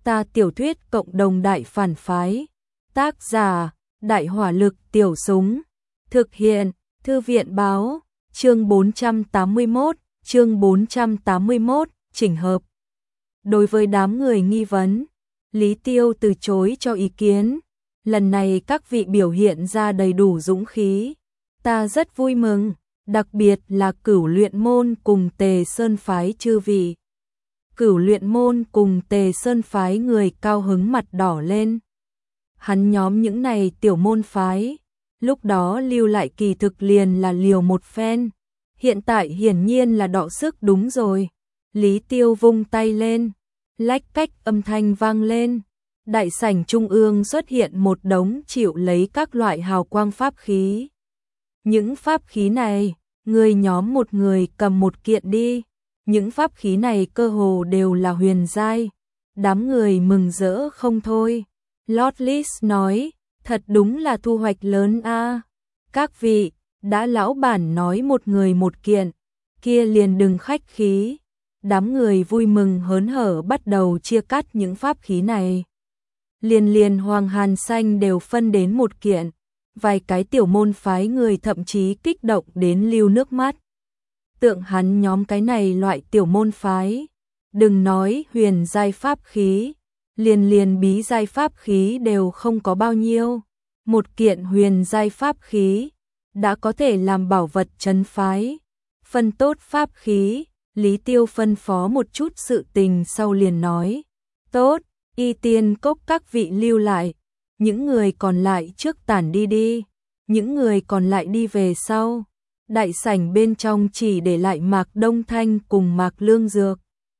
Ta tiểu thuyết cộng đồng đại phản phái. Tác giả: Đại hỏa lực tiểu súng. Thực hiện: Thư viện báo. Chương 481, chỉnh hợp. Đối với đám người nghi vấn, Lý Tiêu từ chối cho ý kiến. Lần này các vị biểu hiện ra đầy đủ dũng khí. Ta rất vui mừng, đặc biệt là Cửu Luyện môn cùng Tề Sơn phái chư vị. Cửu Luyện môn cùng Tề Sơn phái người cao hứng mặt đỏ lên. Hắn nhóm những này tiểu môn phái, lúc đó lưu lại kỳ thực liền là liều một phen. Hiện tại hiển nhiên là đọ sức đúng rồi. Lý Tiêu vung tay lên, lách cách âm thanh vang lên. Đại sảnh trung ương xuất hiện một đống chịu lấy các loại hào quang pháp khí. Những pháp khí này, người nhóm một người cầm một kiện đi. Những pháp khí này cơ hồ đều là huyền giai. Đám người mừng rỡ không thôi. Lord Lis nói, thật đúng là thu hoạch lớn a. Các vị, đã lão bản nói một người một kiện, kia liền đừng khách khí. Đám người vui mừng hớn hở bắt đầu chia cắt những pháp khí này. Liền Hoàng Hàn Xanh đều phân đến một kiện. Vài cái tiểu môn phái người thậm chí kích động đến lưu nước mắt. Tượng hắn nhóm cái này loại tiểu môn phái, đừng nói huyền giai pháp khí, liền bí giai pháp khí đều không có bao nhiêu. Một kiện huyền giai pháp khí đã có thể làm bảo vật trấn phái. Phân tốt pháp khí, Lý Tiêu phân phó một chút sự tình sau liền nói, tốt, Y Tiên Cốc các vị lưu lại, những người còn lại trước tản đi đi, những người còn lại đi về sau. Đại sảnh bên trong chỉ để lại Mạc Đông Thanh cùng Mạc Lương Dược.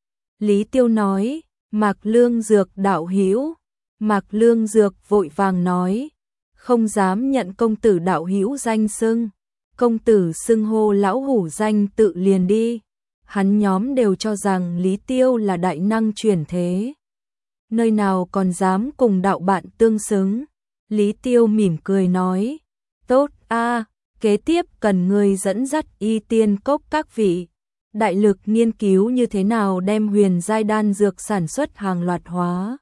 Lý Tiêu nói, Mạc Lương Dược đạo hữu. Mạc Lương Dược vội vàng nói, không dám nhận công tử đạo hữu danh xưng. Công tử xưng hô lão hủ danh tự liền đi. Hắn nhóm đều cho rằng Lý Tiêu là đại năng chuyển thế. Nơi nào còn dám cùng đạo bạn tương xứng. Lý Tiêu mỉm cười nói, tốt a, kế tiếp cần ngươi dẫn dắt Y Tiên Cốc các vị. Đại lực nghiên cứu như thế nào đem huyền giai đan dược sản xuất hàng loạt hóa.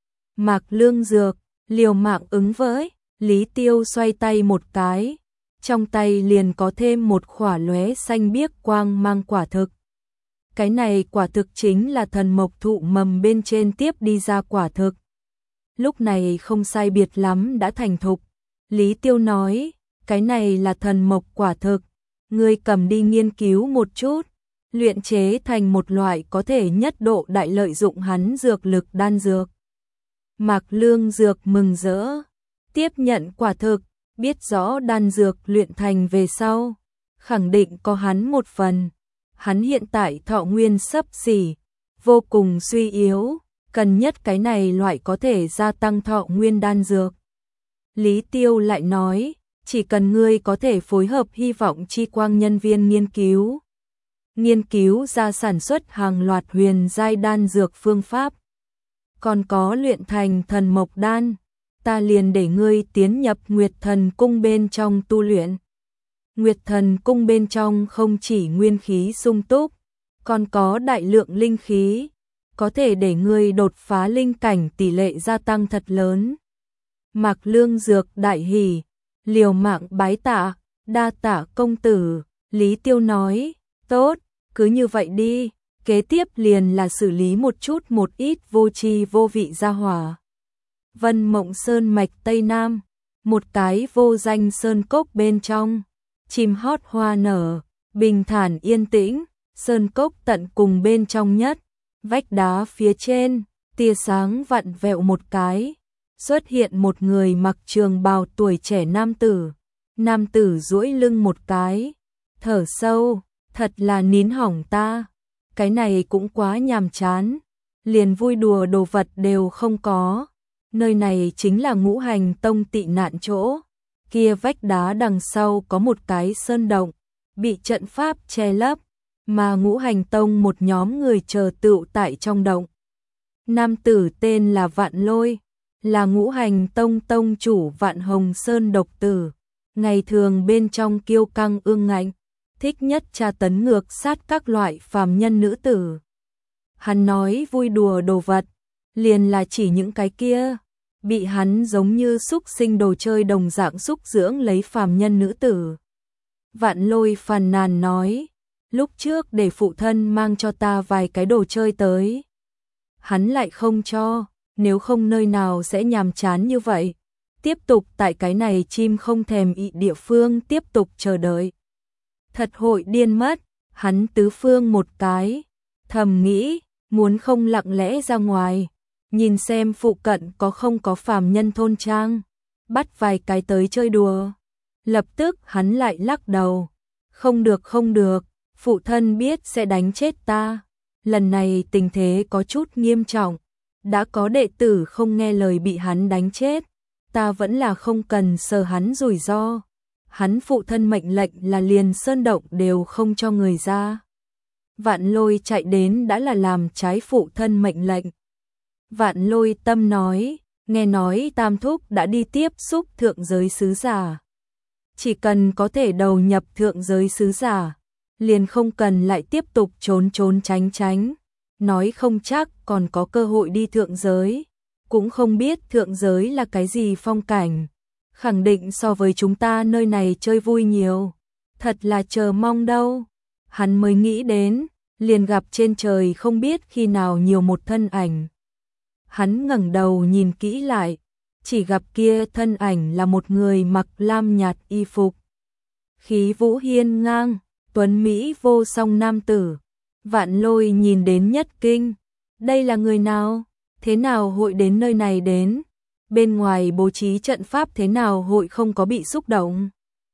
Mạc Lương Dược, liều mạng ứng với. Lý Tiêu xoay tay một cái. Trong tay liền có thêm một khỏa lóe xanh biếc quang mang quả thực. Cái này quả thực chính là thần mộc thụ mầm bên trên tiếp đi ra quả thực. Lúc này không sai biệt lắm đã thành thục. Lý Tiêu nói, cái này là thần mộc quả thực. Ngươi cầm đi nghiên cứu một chút. Luyện chế thành một loại có thể nhất độ đại lợi dụng hắn dược lực đan dược. Mạc Lương Dược mừng rỡ. Tiếp nhận quả thực, biết rõ đan dược luyện thành về sau. Khẳng định có hắn một phần. Hắn hiện tại thọ nguyên xấp xỉ, vô cùng suy yếu, cần nhất cái này loại có thể gia tăng thọ nguyên đan dược. Lý Tiêu lại nói, chỉ cần ngươi có thể phối hợp hy vọng chi quang nhân viên nghiên cứu ra sản xuất hàng loạt huyền giai đan dược phương pháp. Còn có luyện thành thần mộc đan, ta liền để ngươi tiến nhập Nguyệt Thần Cung bên trong tu luyện. Nguyệt Thần Cung bên trong không chỉ nguyên khí sung túc, còn có đại lượng linh khí, có thể để ngươi đột phá linh cảnh tỷ lệ gia tăng thật lớn. Mạc Lương Dược đại hỉ, liều mạng bái tạ, đa tạ công tử. Lý Tiêu nói, tốt, cứ như vậy đi, kế tiếp liền là xử lý một ít vô tri vô vị gia hỏa. Vân Mộng Sơn mạch Tây Nam, một cái vô danh sơn cốc bên trong. Chim hót hoa nở, bình thản yên tĩnh, sơn cốc tận cùng bên trong nhất, vách đá phía trên, tia sáng vặn vẹo một cái, xuất hiện một người mặc trường bào tuổi trẻ nam tử. Nam tử duỗi lưng một cái, thở sâu, thật là nín hỏng ta, cái này cũng quá nhàm chán, liền vui đùa đồ vật đều không có. Nơi này chính là Ngũ Hành Tông tị nạn chỗ. Kia vách đá đằng sau có một cái sơn động, bị trận pháp che lấp, mà Ngũ Hành Tông một nhóm người chờ tựu tại trong động. Nam tử tên là Vạn Lôi, là Ngũ Hành Tông tông chủ Vạn Hồng Sơn độc tử, ngày thường bên trong kiêu căng ương ngạnh, thích nhất tra tấn ngược sát các loại phàm nhân nữ tử. Hắn nói vui đùa đồ vật, liền là chỉ những cái kia, bị hắn giống như xúc sinh đồ chơi đồng dạng xúc dưỡng lấy phàm nhân nữ tử. Vạn Lôi phàn nàn nói, lúc trước để phụ thân mang cho ta vài cái đồ chơi tới. Hắn lại không cho, nếu không nơi nào sẽ nhàm chán như vậy. Tiếp tục tại cái này chim không thèm ị địa phương tiếp tục chờ đợi. Thật hội điên mất, hắn tứ phương một cái, thầm nghĩ, muốn không lặng lẽ ra ngoài, nhìn xem phụ cận có không có phàm nhân thôn trang, bắt vài cái tới chơi đùa. Lập tức hắn lại lắc đầu, không được không được, phụ thân biết sẽ đánh chết ta. Lần này tình thế có chút nghiêm trọng, đã có đệ tử không nghe lời bị hắn đánh chết, ta vẫn là không cần sợ hắn rủi ro. Hắn phụ thân mệnh lệnh là liền sơn động đều không cho người ra. Vạn Lôi chạy đến đã là làm trái phụ thân mệnh lệnh. Vạn Lôi tâm nói, nghe nói Tam Thúc đã đi tiếp xúc thượng giới sứ giả. Chỉ cần có thể đầu nhập thượng giới sứ giả, liền không cần lại tiếp tục trốn trốn tránh tránh. Nói không chắc còn có cơ hội đi thượng giới, cũng không biết thượng giới là cái gì phong cảnh. Khẳng định so với chúng ta nơi này chơi vui nhiều, thật là chờ mong đâu. Hắn mới nghĩ đến, liền gặp trên trời không biết khi nào nhiều một thân ảnh. Hắn ngẩng đầu nhìn kỹ lại, chỉ gặp kia thân ảnh là một người mặc lam nhạt y phục. Khí vũ hiên ngang, tuấn Mỹ vô song nam tử. Vạn Lôi nhìn đến nhất kinh, đây là người nào, thế nào hội đến nơi này đến? Bên ngoài bố trí trận pháp thế nào hội không có bị xúc động.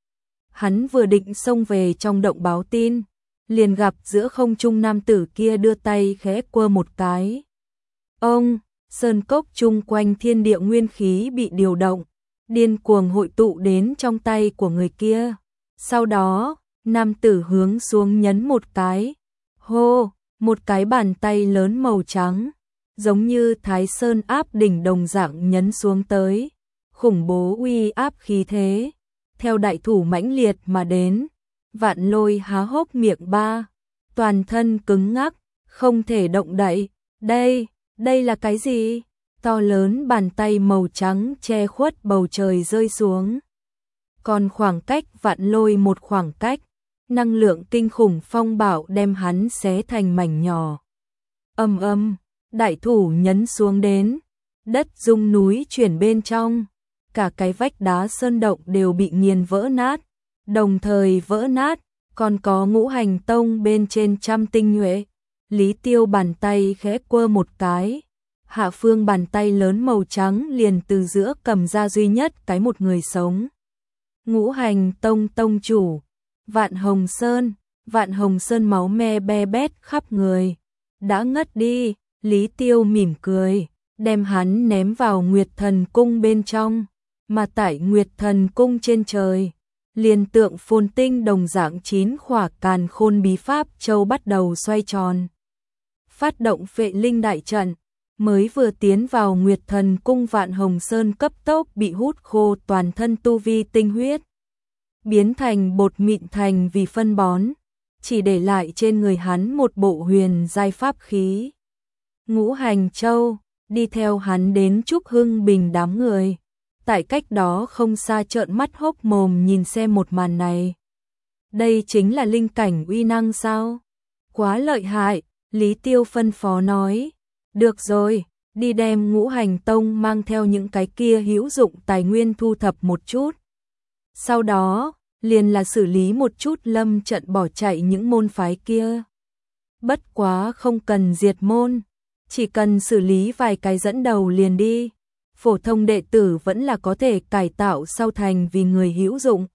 Hắn vừa định xông về trong động báo tin, liền gặp giữa không trung nam tử kia đưa tay khẽ quơ một cái. Ông, sơn cốc chung quanh thiên địa nguyên khí bị điều động, điên cuồng hội tụ đến trong tay của người kia. Sau đó, nam tử hướng xuống nhấn một cái. Hô, một cái bàn tay lớn màu trắng, giống như Thái Sơn áp đỉnh đồng dạng nhấn xuống tới, khủng bố uy áp khí thế, theo đại thủ mãnh liệt mà đến. Vạn Lôi há hốc miệng ba, toàn thân cứng ngắc, không thể động đậy. Đây là cái gì? To lớn bàn tay màu trắng che khuất bầu trời rơi xuống. Còn khoảng cách Vạn Lôi một khoảng cách, năng lượng kinh khủng phong bạo đem hắn xé thành mảnh nhỏ. Ầm ầm, đại thủ nhấn xuống đến, đất rung núi chuyển bên trong, cả cái vách đá sơn động đều bị nghiền vỡ nát, đồng thời vỡ nát, còn có Ngũ Hành Tông bên trên trăm tinh nhuệ. Lý Tiêu bàn tay khẽ quơ một cái, hạ phương bàn tay lớn màu trắng liền từ giữa cầm ra duy nhất cái một người sống. Ngũ Hành Tông tông chủ Vạn Hồng Sơn máu me be bét khắp người, đã ngất đi. Lý Tiêu mỉm cười, đem hắn ném vào Nguyệt Thần Cung bên trong, mà tại Nguyệt Thần Cung trên trời, liền tượng phồn tinh đồng dạng 9 khỏa càn khôn bí pháp châu bắt đầu xoay tròn. Phát động Phệ Linh đại trận, mới vừa tiến vào Nguyệt Thần Cung Vạn Hồng Sơn cấp tốc bị hút khô toàn thân tu vi tinh huyết, biến thành bột mịn thành vì phân bón, chỉ để lại trên người hắn một bộ huyền giai pháp khí. Ngũ Hành Châu đi theo hắn đến Trúc Hưng Bình đám người, tại cách đó không xa trợn mắt hốc mồm nhìn xem một màn này. Đây chính là linh cảnh uy năng sao? Quá lợi hại, Lý Tiêu phân phó nói. Được rồi, đi đem Ngũ Hành Tông mang theo những cái kia hữu dụng tài nguyên thu thập một chút. Sau đó, liền là xử lý một chút lâm trận bỏ chạy những môn phái kia. Bất quá không cần diệt môn, chỉ cần xử lý vài cái dẫn đầu liền đi. Phổ thông đệ tử vẫn là có thể cải tạo sau thành vì người hữu dụng.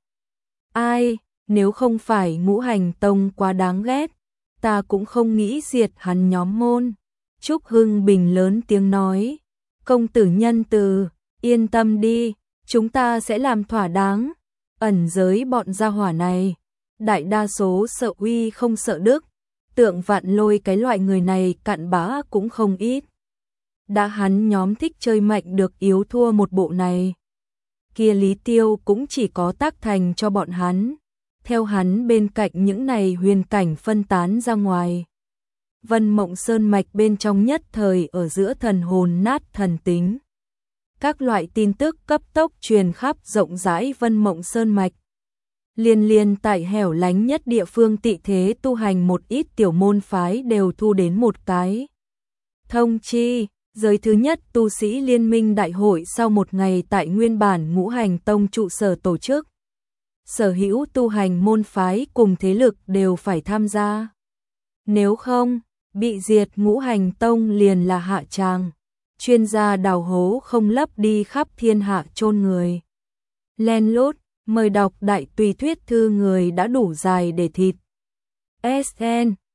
Ai, nếu không phải Ngũ Hành Tông quá đáng ghét, ta cũng không nghĩ diệt hắn nhóm môn. Trúc Hưng Bình lớn tiếng nói, công tử nhân từ, yên tâm đi, chúng ta sẽ làm thỏa đáng. Ẩn giới bọn gia hỏa này, đại đa số sợ uy không sợ đức, tượng Vạn Lôi cái loại người này cặn bã cũng không ít. Đã hắn nhóm thích chơi mạnh được yếu thua một bộ này, kia Lý Tiêu cũng chỉ có tác thành cho bọn hắn, theo hắn bên cạnh những này huyền cảnh phân tán ra ngoài. Vân Mộng Sơn mạch bên trong nhất thời ở giữa thần hồn nát thần tính. Các loại tin tức cấp tốc truyền khắp rộng rãi Vân Mộng Sơn mạch. Liên tại hẻo lánh nhất địa phương tị thế tu hành một ít tiểu môn phái đều thu đến một cái thông chi, giới thứ nhất tu sĩ liên minh đại hội sau một ngày tại nguyên bản Ngũ Hành Tông trụ sở tổ chức. Sở hữu tu hành môn phái cùng thế lực đều phải tham gia. Nếu không, bị diệt Ngũ Hành Tông liền là hạ tràng. Chuyên gia đào hố không lấp đi khắp thiên hạ chôn người. Len lút, mời đọc đại tùy thuyết thư người đã đủ dài để thịt. SN